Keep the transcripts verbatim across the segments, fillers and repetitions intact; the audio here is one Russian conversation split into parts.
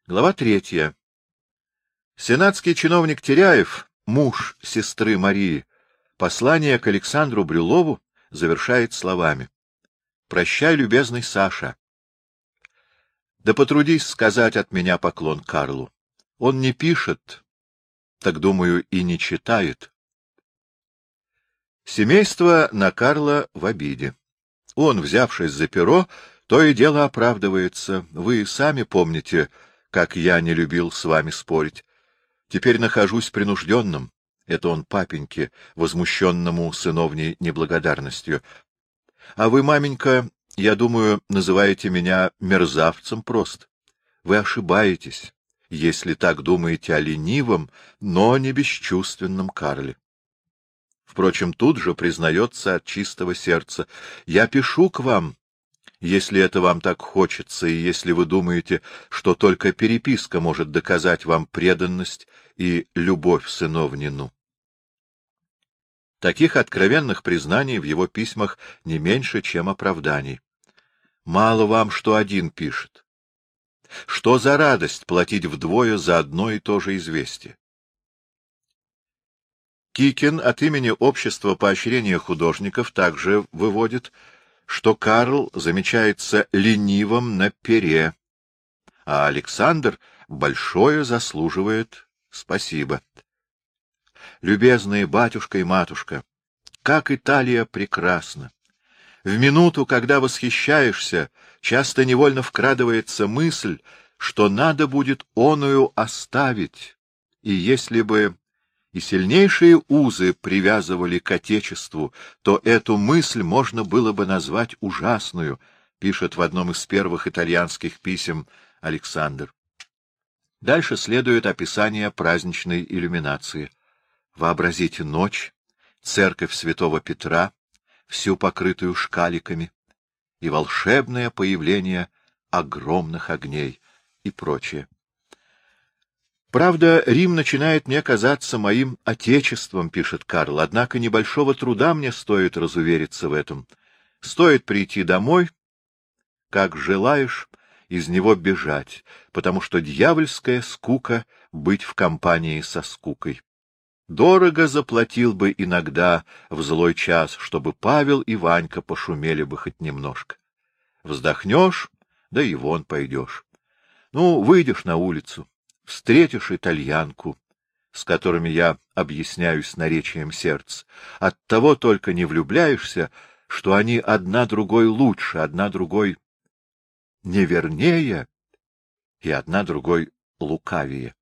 Глава третья. Сенатский чиновник Теряев, муж сестры Марии, послание к Александру Брюлову завершает словами: «Прощай, любезный Саша. Да потрудись сказать от меня поклон Карлу. Он не пишет, так, думаю, и не читает». Семейство на Карла в обиде. Он, взявшись за перо, то и дело оправдывается. Вы сами помните, как я не любил с вами спорить. Теперь нахожусь принужденным. Это он папеньке, возмущенному сыновней неблагодарностью. А вы, маменька, я думаю, называете меня мерзавцем просто. Вы ошибаетесь, если так думаете о ленивом, но не бесчувственном Карле. Впрочем, тут же признается от чистого сердца: я пишу к вам, если это вам так хочется, и если вы думаете, что только переписка может доказать вам преданность и любовь сыновнину. Таких откровенных признаний в его письмах не меньше, чем оправданий. Мало вам, что один пишет. Что за радость платить вдвое за одно и то же известие? Кикин от имени Общества поощрения художников также выводит, что Карл замечается ленивым на пере, а Александр большое заслуживает спасибо. Любезные батюшка и матушка, как Италия прекрасна! В минуту, когда восхищаешься, часто невольно вкрадывается мысль, что надо будет оную оставить, и если бы и сильнейшие узы привязывали к Отечеству, то эту мысль можно было бы назвать ужасную, пишет в одном из первых итальянских писем Александр. Дальше следует описание праздничной иллюминации. Вообразите ночь, церковь святого Петра, всю покрытую шкаликами, и волшебное появление огромных огней и прочее. Правда, Рим начинает мне казаться моим отечеством, пишет Карл, однако небольшого труда мне стоит разувериться в этом. Стоит прийти домой, как желаешь, из него бежать, потому что дьявольская скука — быть в компании со скукой. Дорого заплатил бы иногда в злой час, чтобы Павел и Ванька пошумели бы хоть немножко. Вздохнешь, да и вон пойдешь. Ну, выйдешь на улицу, встретишь итальянку, с которыми я объясняюсь наречием сердца. Оттого только не влюбляешься, что они одна другой лучше, одна другой невернее и одна другой лукавее.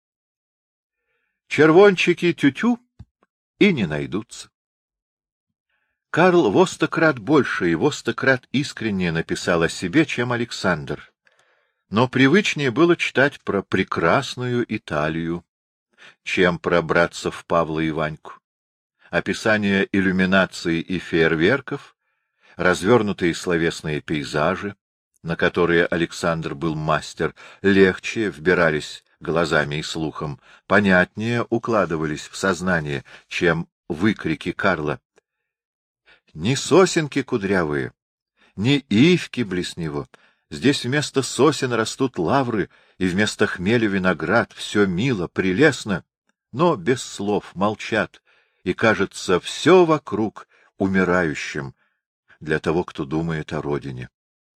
Червончики тю-тю и не найдутся. Карл во сто крат больше и во сто крат искреннее написал о себе, чем Александр. Но привычнее было читать про прекрасную Италию, чем про братцев Павла и Ваньку. Описание иллюминаций и фейерверков, развернутые словесные пейзажи, на которые Александр был мастер, легче вбирались глазами и слухом, понятнее укладывались в сознание, чем выкрики Карла. Ни сосенки кудрявые, ни ивки близ него. Здесь вместо сосен растут лавры, и вместо хмеля виноград. Все мило, прелестно, но без слов молчат, и кажется все вокруг умирающим для того, кто думает о родине.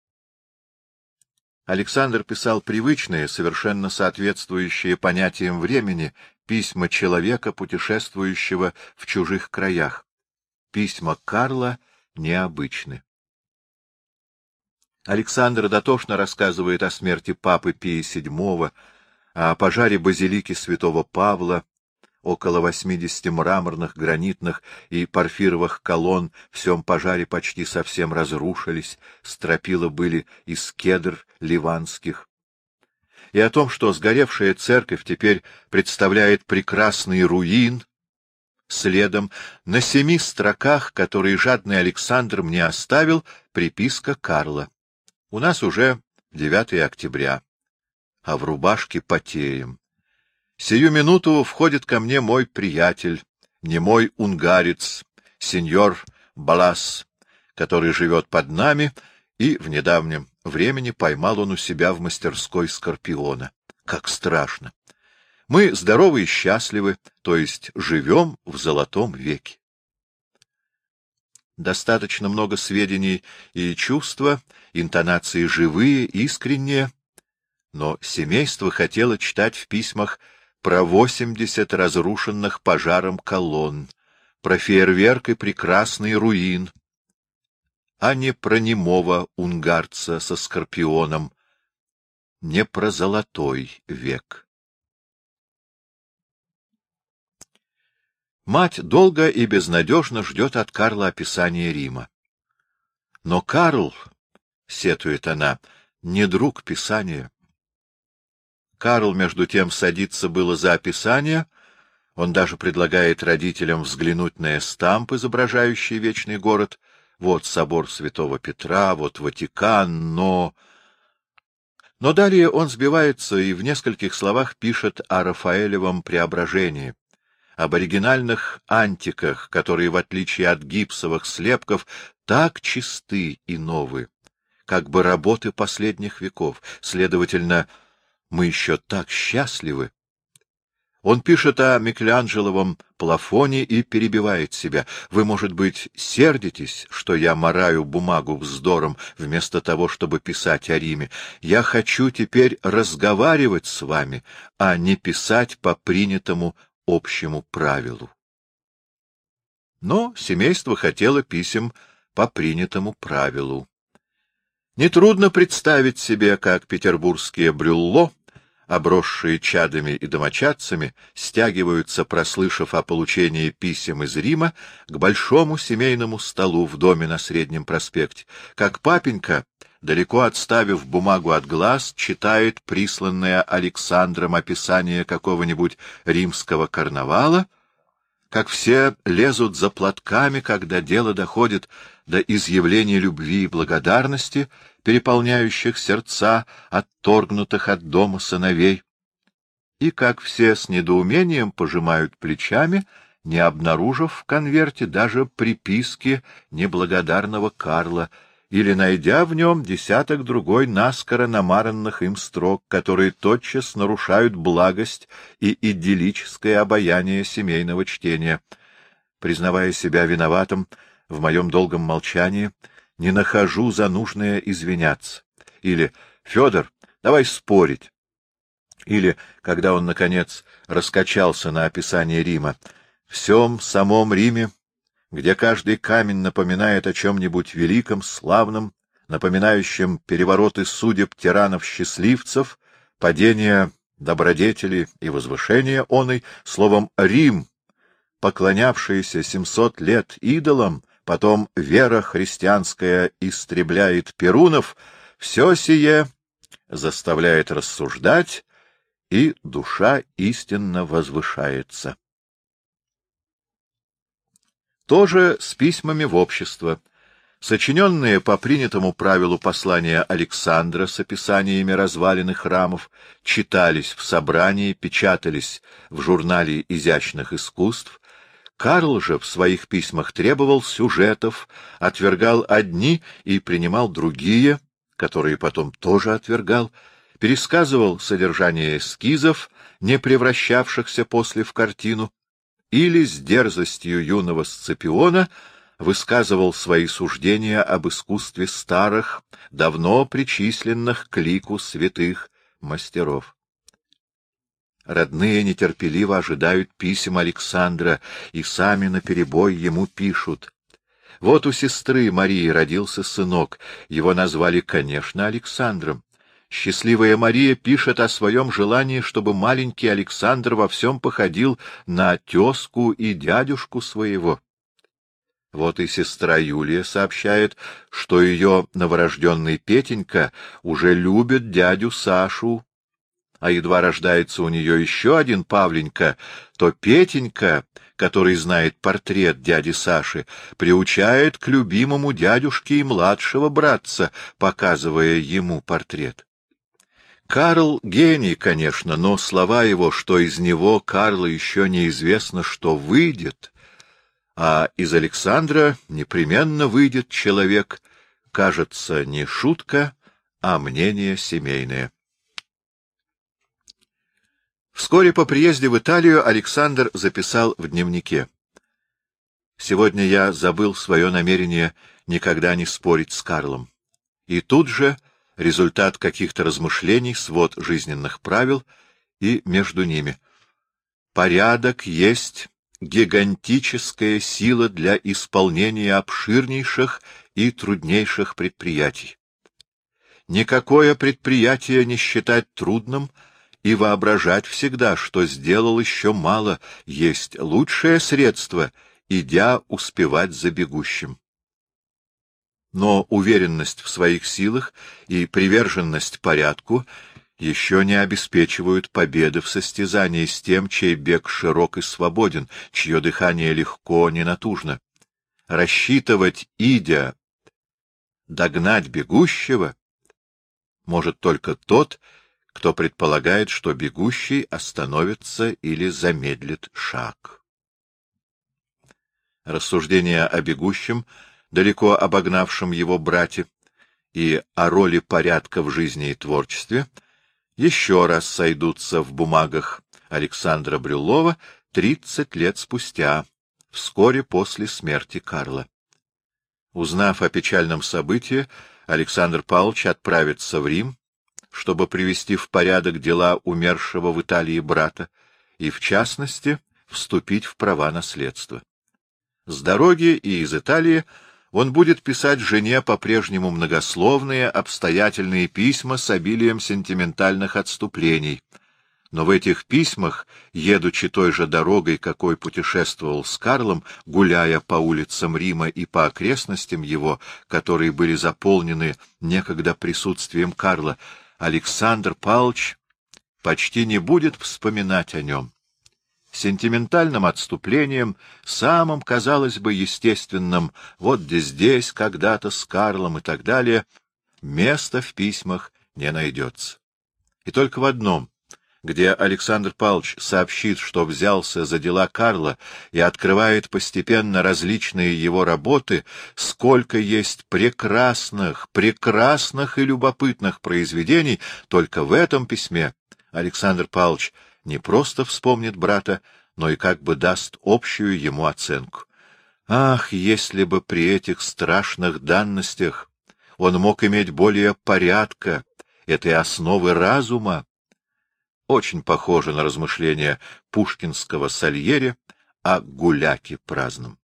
Александр писал привычные, совершенно соответствующие понятиям времени, письма человека, путешествующего в чужих краях. Письма Карла необычны. Александр дотошно рассказывает о смерти папы Пия седьмого, о пожаре базилики святого Павла. Около восьмидесяти мраморных, гранитных и порфировых колонн в сём пожаре почти совсем разрушились, стропила были из кедр ливанских. И о том, что сгоревшая церковь теперь представляет прекрасный руин, следом на семи строках, которые жадный Александр мне оставил, приписка Карла. У нас уже девятое октября, а в рубашке потеем. Сию минуту входит ко мне мой приятель, немой унгарец, сеньор Балас, который живет под нами, и в недавнем времени поймал он у себя в мастерской скорпиона. Как страшно! Мы здоровы и счастливы, то есть живем в золотом веке. Достаточно много сведений и чувства, интонации живые, искренние, но семейство хотело читать в письмах про восемьдесят разрушенных пожаром колонн, про фейерверк и прекрасный руин, а не про немого унгарца со скорпионом, не про золотой век. Мать долго и безнадежно ждет от Карла описания Рима. Но Карл, сетует она, не друг писания. Карл, между тем, садится было за описание, он даже предлагает родителям взглянуть на эстамп, изображающий вечный город. Вот собор Святого Петра, вот Ватикан, но... Но далее он сбивается и в нескольких словах пишет о Рафаэлевом преображении, об оригинальных антиках, которые, в отличие от гипсовых слепков, так чисты и новы, как бы работы последних веков. Следовательно, мы еще так счастливы. Он пишет о Микеланджеловом плафоне и перебивает себя. Вы, может быть, сердитесь, что я мараю бумагу вздором, вместо того, чтобы писать о Риме. Я хочу теперь разговаривать с вами, а не писать по принятому общему правилу. Но семейство хотело писем по принятому правилу. Нетрудно представить себе, как петербургские брюлло, обросшие чадами и домочадцами, стягиваются, прослышав о получении писем из Рима, к большому семейному столу в доме на Среднем проспекте, как папенька, далеко отставив бумагу от глаз, читает присланное Александром описание какого-нибудь римского карнавала, как все лезут за платками, когда дело доходит до изъявления любви и благодарности, переполняющих сердца отторгнутых от дома сыновей, и как все с недоумением пожимают плечами, не обнаружив в конверте даже приписки неблагодарного Карла, или найдя в нем десяток другой наскоро намаранных им строк, которые тотчас нарушают благость и идиллическое обаяние семейного чтения. Признавая себя виноватым в моем долгом молчании, не нахожу за нужное извиняться. Или «Федор, давай спорить». Или, когда он, наконец, раскачался на описание Рима, «В всем самом Риме, где каждый камень напоминает о чем-нибудь великом, славном, напоминающем перевороты судеб тиранов-счастливцев, падение добродетели и возвышение оной, словом, Рим, поклонявшийся семьсот лет идолам, потом вера христианская истребляет перунов, все сие заставляет рассуждать, и душа истинно возвышается». Тоже с письмами в общество. Сочиненные по принятому правилу послания Александра с описаниями развалин и храмов читались в собрании, печатались в журнале изящных искусств. Карл же в своих письмах требовал сюжетов, отвергал одни и принимал другие, которые потом тоже отвергал, пересказывал содержание эскизов, не превращавшихся после в картину, или с дерзостью юного Сципиона высказывал свои суждения об искусстве старых, давно причисленных к лику святых мастеров. Родные нетерпеливо ожидают писем Александра и сами наперебой ему пишут. Вот у сестры Марии родился сынок, его назвали, конечно, Александром. Счастливая Мария пишет о своем желании, чтобы маленький Александр во всем походил на тезку и дядюшку своего. Вот и сестра Юлия сообщает, что ее новорожденный Петенька уже любит дядю Сашу, а едва рождается у нее еще один Павленька, то Петенька, который знает портрет дяди Саши, приучает к любимому дядюшке и младшего братца, показывая ему портрет. Карл — гений, конечно, но слова его, что из него, Карла, еще неизвестно, что выйдет, а из Александра непременно выйдет человек, кажется, не шутка, а мнение семейное. Вскоре по приезде в Италию Александр записал в дневнике: «Сегодня я забыл свое намерение никогда не спорить с Карлом». И тут же результат каких-то размышлений, свод жизненных правил, и между ними: «Порядок есть гигантическая сила для исполнения обширнейших и труднейших предприятий. Никакое предприятие не считать трудным и воображать всегда, что сделал еще мало, есть лучшее средство, идя успевать за бегущим». Но уверенность в своих силах и приверженность порядку еще не обеспечивают победы в состязании с тем, чей бег широк и свободен, чье дыхание легко, не натужно. Рассчитывать, идя, догнать бегущего может только тот, кто предполагает, что бегущий остановится или замедлит шаг. Рассуждения о бегущем, далеко обогнавшем его брате, и о роли порядка в жизни и творчестве еще раз сойдутся в бумагах Александра Брюллова тридцать лет спустя, вскоре после смерти Карла. Узнав о печальном событии, Александр Павлович отправится в Рим, чтобы привести в порядок дела умершего в Италии брата и, в частности, вступить в права наследства. С дороги и из Италии он будет писать жене по-прежнему многословные, обстоятельные письма с обилием сентиментальных отступлений. Но в этих письмах, едучи той же дорогой, какой путешествовал с Карлом, гуляя по улицам Рима и по окрестностям его, которые были заполнены некогда присутствием Карла, Александр Павлович почти не будет вспоминать о нем. Сентиментальным отступлением, самым, казалось бы, естественным, вот где здесь, когда-то с Карлом и так далее, места в письмах не найдется. И только в одном, где Александр Павлович сообщит, что взялся за дела Карла и открывает постепенно различные его работы, сколько есть прекрасных, прекрасных и любопытных произведений, только в этом письме Александр Павлович не просто вспомнит брата, но и как бы даст общую ему оценку. Ах, если бы при этих страшных данностях он мог иметь более порядка, этой основы разума! Очень похоже на размышления пушкинского Сальери о гуляке праздном.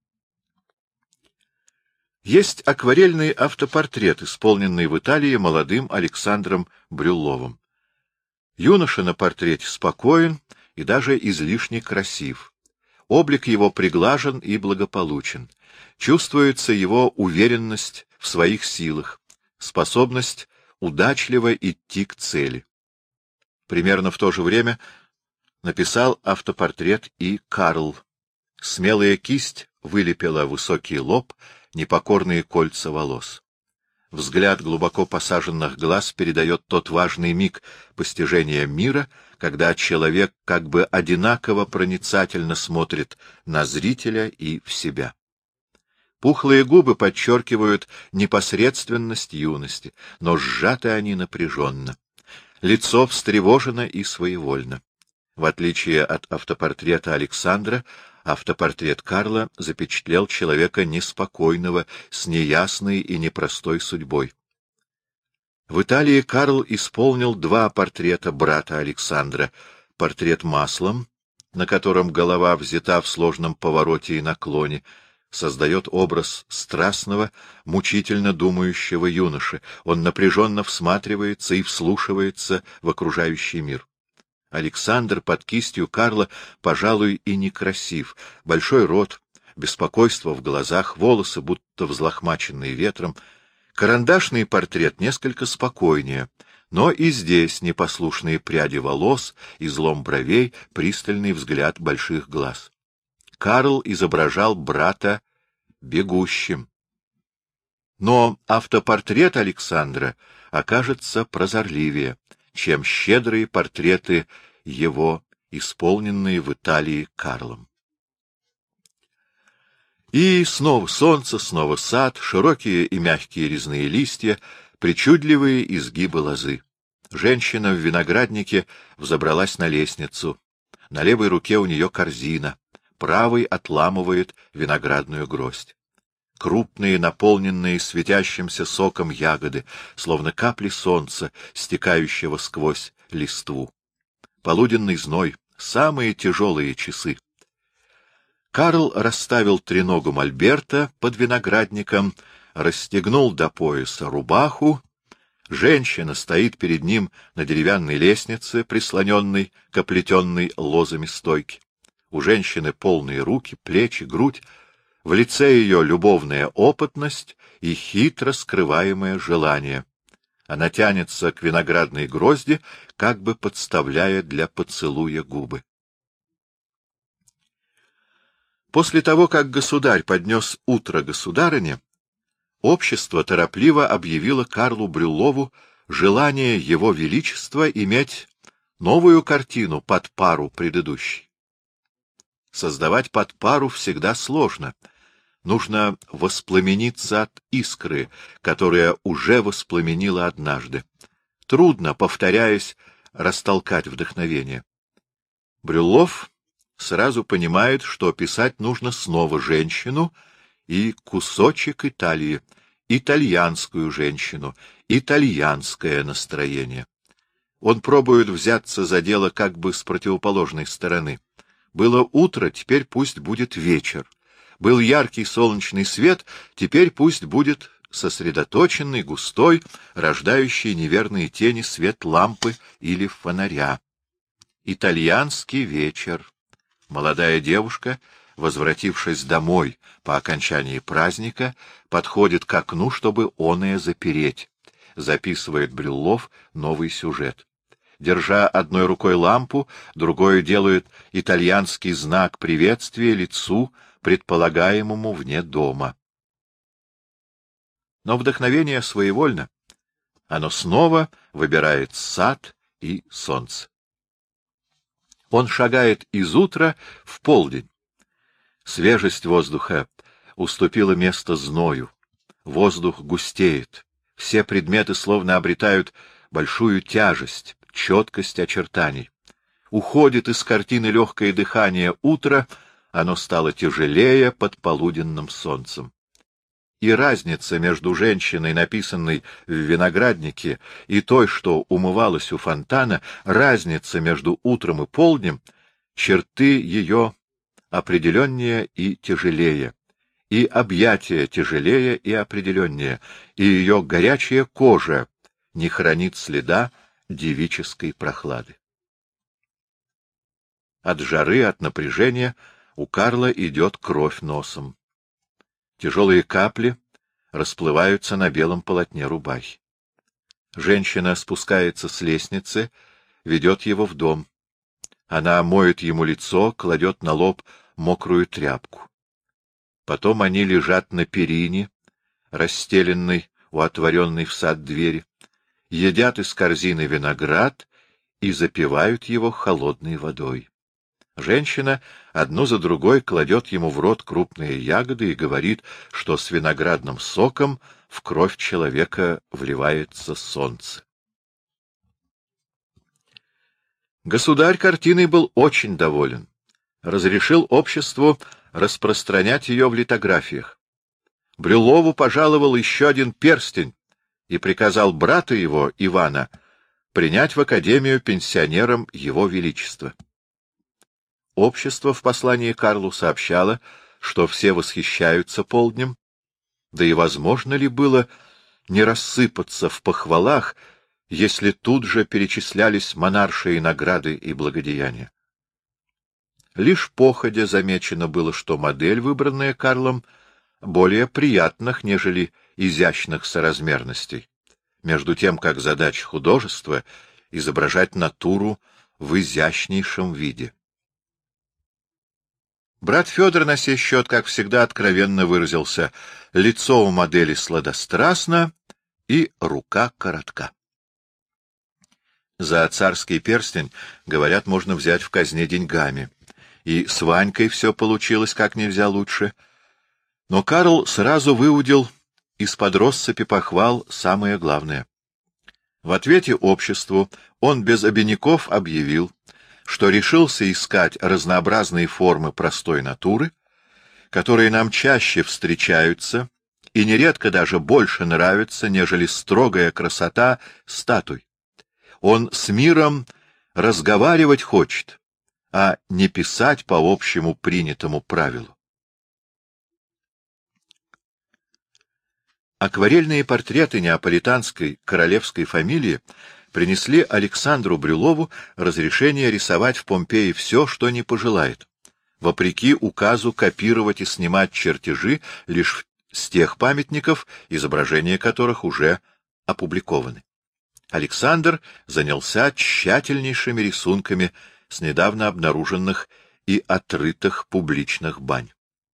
Есть акварельный автопортрет, исполненный в Италии молодым Александром Брюлловым. Юноша на портрете спокоен и даже излишне красив. Облик его приглажен и благополучен. Чувствуется его уверенность в своих силах, способность удачливо идти к цели. Примерно в то же время написал автопортрет и Карл. Смелая кисть вылепила высокий лоб, непокорные кольца волос. Взгляд глубоко посаженных глаз передает тот важный миг постижения мира, когда человек как бы одинаково проницательно смотрит на зрителя и в себя. Пухлые губы подчеркивают непосредственность юности, но сжаты они напряженно. Лицо встревожено и своевольно. В отличие от автопортрета Александра, автопортрет Карла запечатлел человека неспокойного, с неясной и непростой судьбой. В Италии Карл исполнил два портрета брата Александра. Портрет маслом, на котором голова взята в сложном повороте и наклоне, создает образ страстного, мучительно думающего юноши. Он напряженно всматривается и вслушивается в окружающий мир. Александр под кистью Карла, пожалуй, и некрасив. Большой рот, беспокойство в глазах, волосы, будто взлохмаченные ветром. Карандашный портрет несколько спокойнее, но и здесь непослушные пряди волос, излом бровей, пристальный взгляд больших глаз. Карл изображал брата бегущим. Но автопортрет Александра окажется прозорливее, чем щедрые портреты его, исполненные в Италии Карлом. И снова солнце, снова сад, широкие и мягкие резные листья, причудливые изгибы лозы. Женщина в винограднике взобралась на лестницу. На левой руке у нее корзина, правой отламывает виноградную гроздь. Крупные, наполненные светящимся соком ягоды, словно капли солнца, стекающего сквозь листву. Полуденный зной, самые тяжелые часы. Карл расставил треногу мольберта под виноградником, расстегнул до пояса рубаху. Женщина стоит перед ним на деревянной лестнице, прислоненной к оплетенной лозами стойке. У женщины полные руки, плечи, грудь. В лице ее любовная опытность и хитро скрываемое желание. Она тянется к виноградной грозди, как бы подставляя для поцелуя губы. После того, как государь поднес утро государыне, общество торопливо объявило Карлу Брюллову желание его величества иметь новую картину под пару предыдущей. Создавать под пару всегда сложно. Нужно воспламениться от искры, которая уже воспламенила однажды. Трудно, повторяясь, растолкать вдохновение. Брюллов сразу понимает, что писать нужно снова женщину и кусочек Италии, итальянскую женщину, итальянское настроение. Он пробует взяться за дело как бы с противоположной стороны. Было утро, теперь пусть будет вечер. Был яркий солнечный свет, теперь пусть будет сосредоточенный, густой, рождающий неверные тени свет лампы или фонаря. Итальянский вечер. Молодая девушка, возвратившись домой по окончании праздника, подходит к окну, чтобы оное запереть. Записывает Брюллов новый сюжет. Держа одной рукой лампу, другой делает итальянский знак приветствия лицу, предполагаемому вне дома. Но вдохновение своевольно. Оно снова выбирает сад и солнце. Он шагает из утра в полдень. Свежесть воздуха уступила место зною. Воздух густеет. Все предметы словно обретают большую тяжесть, четкость очертаний. Уходит из картины легкое дыхание утра, оно стало тяжелее под полуденным солнцем. И разница между женщиной, написанной в винограднике, и той, что умывалась у фонтана, разница между утром и полднем, черты ее определеннее и тяжелее, и объятия тяжелее и определеннее, и ее горячая кожа не хранит следа девической прохлады. От жары, от напряжения у Карла идет кровь носом. Тяжелые капли расплываются на белом полотне рубахи. Женщина спускается с лестницы, ведет его в дом. Она моет ему лицо, кладет на лоб мокрую тряпку. Потом они лежат на перине, расстеленной у отворенной в сад двери, едят из корзины виноград и запивают его холодной водой. Женщина одну за другой кладет ему в рот крупные ягоды и говорит, что с виноградным соком в кровь человека вливается солнце. Государь картиной был очень доволен. Разрешил обществу распространять ее в литографиях. Брюллову пожаловал еще один перстень и приказал брата его, Ивана, принять в академию пенсионером его величества. Общество в послании Карлу сообщало, что все восхищаются полднем, да и возможно ли было не рассыпаться в похвалах, если тут же перечислялись монаршие награды и благодеяния. Лишь походя замечено было, что модель, выбранная Карлом, более приятных, нежели изящных соразмерностей, между тем как задача художества — изображать натуру в изящнейшем виде. Брат Федор на сей счет, как всегда, откровенно выразился: лицо у модели сладострастно и рука коротка. За царский перстень, говорят, можно взять в казне деньгами. И с Ванькой все получилось как нельзя лучше. Но Карл сразу выудил из-под россыпи похвал самое главное. В ответе обществу он без обиняков объявил, что решился искать разнообразные формы простой натуры, которые нам чаще встречаются и нередко даже больше нравятся, нежели строгая красота статуй. Он с миром разговаривать хочет, а не писать по общему принятому правилу. Акварельные портреты неаполитанской королевской фамилии принесли Александру Брюлову разрешение рисовать в Помпеи все, что не пожелает, вопреки указу копировать и снимать чертежи лишь с тех памятников, изображения которых уже опубликованы. Александр занялся тщательнейшими рисунками с недавно обнаруженных и отрытых публичных бань.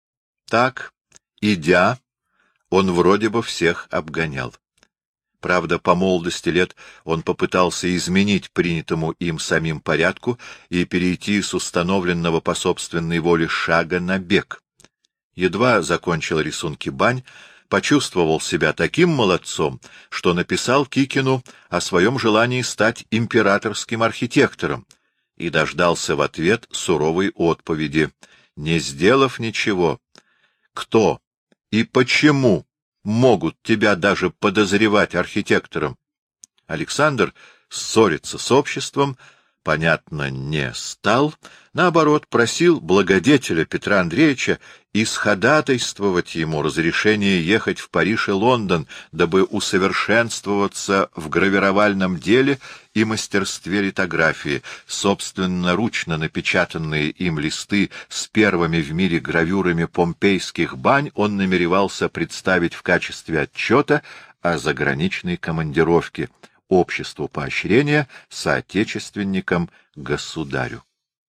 Так, идя, он вроде бы всех обгонял. Правда, по молодости лет он попытался изменить принятому им самим порядку и перейти с установленного по собственной воле шага на бег. Едва закончил рисунки бань, почувствовал себя таким молодцом, что написал Кикину о своем желании стать императорским архитектором и дождался в ответ суровой отповеди: «Не сделав ничего, кто и почему могут тебя даже подозревать архитектором?» Александр ссориться с обществом, понятно, не стал, наоборот, просил благодетеля Петра Андреевича исходатайствовать ему разрешение ехать в Париж и Лондон, дабы усовершенствоваться в гравировальном деле и мастерстве литографии. Собственноручно напечатанные им листы с первыми в мире гравюрами помпейских бань он намеревался представить в качестве отчета о заграничной командировке обществу поощрения соотечественникам государю.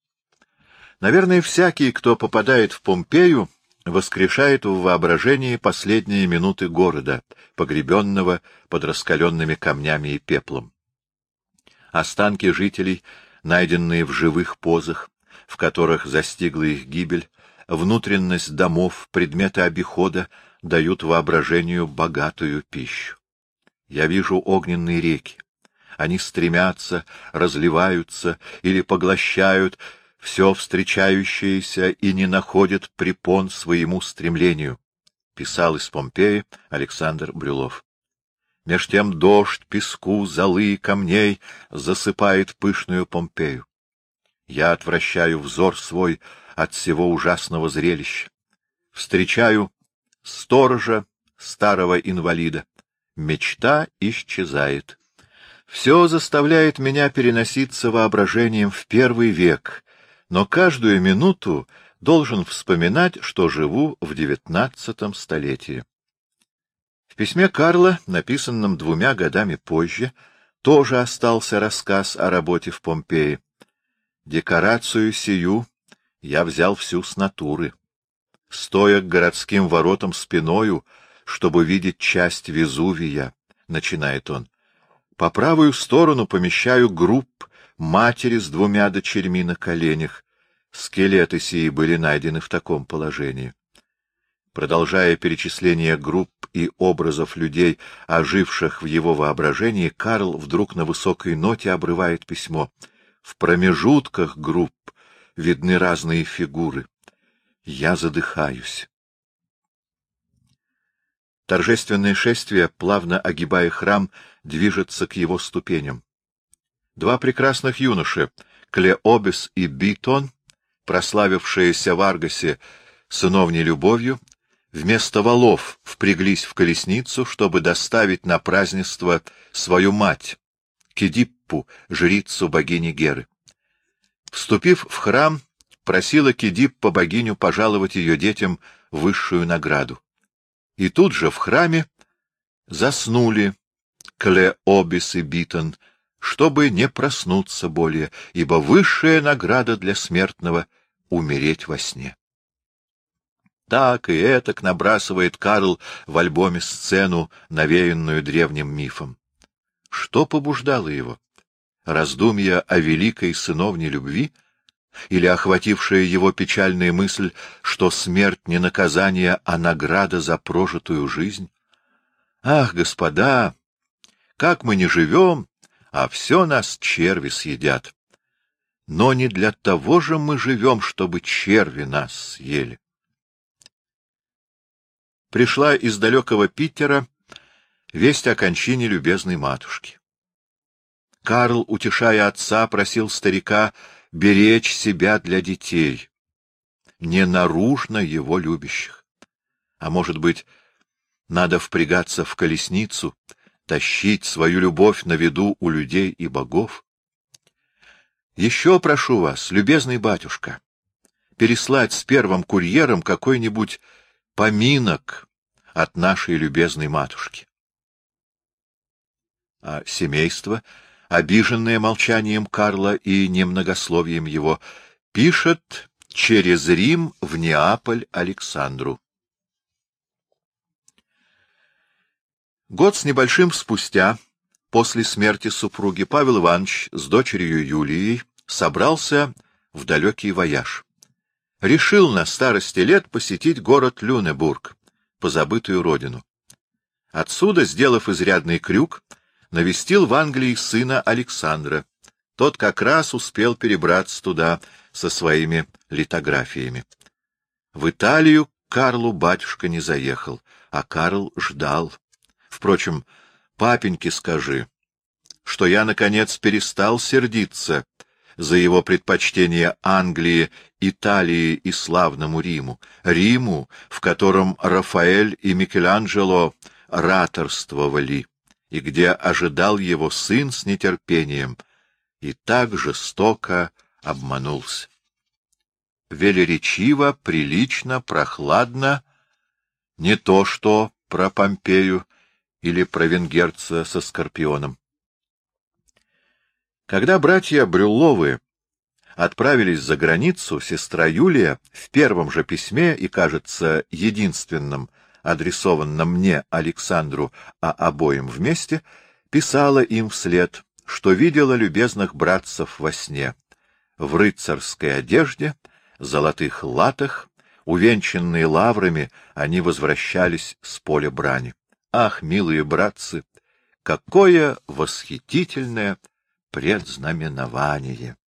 Наверное, всякий, кто попадает в Помпею, воскрешает в воображении последние минуты города, погребенного под раскаленными камнями и пеплом. Останки жителей, найденные в живых позах, в которых застигла их гибель, внутренность домов, предметы обихода дают воображению богатую пищу. Я вижу огненные реки. Они стремятся, разливаются или поглощают все встречающееся и не находят препон своему стремлению, писал из Помпеи Александр Брюлов. Меж тем дождь, песку, золы и камней засыпает пышную Помпею. Я отвращаю взор свой от всего ужасного зрелища. Встречаю сторожа, старого инвалида. Мечта исчезает. Все заставляет меня переноситься воображением в первый век, но каждую минуту должен вспоминать, что живу в девятнадцатом столетии. В письме Карла, написанном двумя годами позже, тоже остался рассказ о работе в Помпеи. Декорацию сию я взял всю с натуры. Стоя к городским воротам спиною, чтобы видеть часть Везувия, начинает он, по правую сторону помещаю групп матери с двумя дочерьми на коленях. Скелеты сии были найдены в таком положении. Продолжая перечисление групп и образов людей, оживших в его воображении, Карл вдруг на высокой ноте обрывает письмо. В промежутках групп видны разные фигуры. Я задыхаюсь. Торжественное шествие, плавно огибая храм, движется к его ступеням. Два прекрасных юноши, Клеобис и Битон, прославившиеся в Аргосе сыновней любовью, вместо валов впряглись в колесницу, чтобы доставить на празднество свою мать, Кидиппу, жрицу богини Геры. Вступив в храм, просила Кидиппа богиню пожаловать ее детям высшую награду. И тут же в храме заснули Клеобис и Битон, чтобы не проснуться более, ибо высшая награда для смертного — умереть во сне. Так и этак набрасывает Карл в альбоме сцену, навеянную древним мифом. Что побуждало его? Раздумья о великой сыновней любви? Или охватившая его печальная мысль, что смерть не наказание, а награда за прожитую жизнь? Ах, господа, Как мы не живем, а все нас черви съедят. Но не для того же мы живем, чтобы черви нас съели. Пришла из далекого Питера весть о кончине любезной матушки. Карл, утешая отца, просил старика беречь себя для детей, не наружно его любящих. А может быть, надо впрягаться в колесницу, тащить свою любовь на виду у людей и богов? Еще прошу вас, любезный батюшка, переслать с первым курьером какой-нибудь поминок от нашей любезной матушки. А семейство, обиженное молчанием Карла и немногословием его, пишет через Рим в Неаполь Александру. Год с небольшим спустя, после смерти супруги, Павел Иванович с дочерью Юлией собрался в далекий вояж. Решил на старости лет посетить город Люнебург, позабытую родину. Отсюда, сделав изрядный крюк, навестил в Англии сына Александра. Тот как раз успел перебраться туда со своими литографиями. В Италию Карлу батюшка не заехал, а Карл ждал. Впрочем, папеньке скажи, что я, наконец, перестал сердиться за его предпочтение Англии, Италии и славному Риму, Риму, в котором Рафаэль и Микеланджело раторствовали, и где ожидал его сын с нетерпением, и так жестоко обманулся. Велеречиво, прилично, прохладно, не то что про Помпею или про венгерца со Скорпионом. Когда братья Брюлловы отправились за границу, сестра Юлия в первом же письме, и, кажется, единственном, адресованном мне, Александру, а обоим вместе, писала им вслед, что видела любезных братцев во сне, в рыцарской одежде, золотых латах, увенчанные лаврами, они возвращались с поля брани. Ах, милые братцы, какое восхитительное предзнаменование!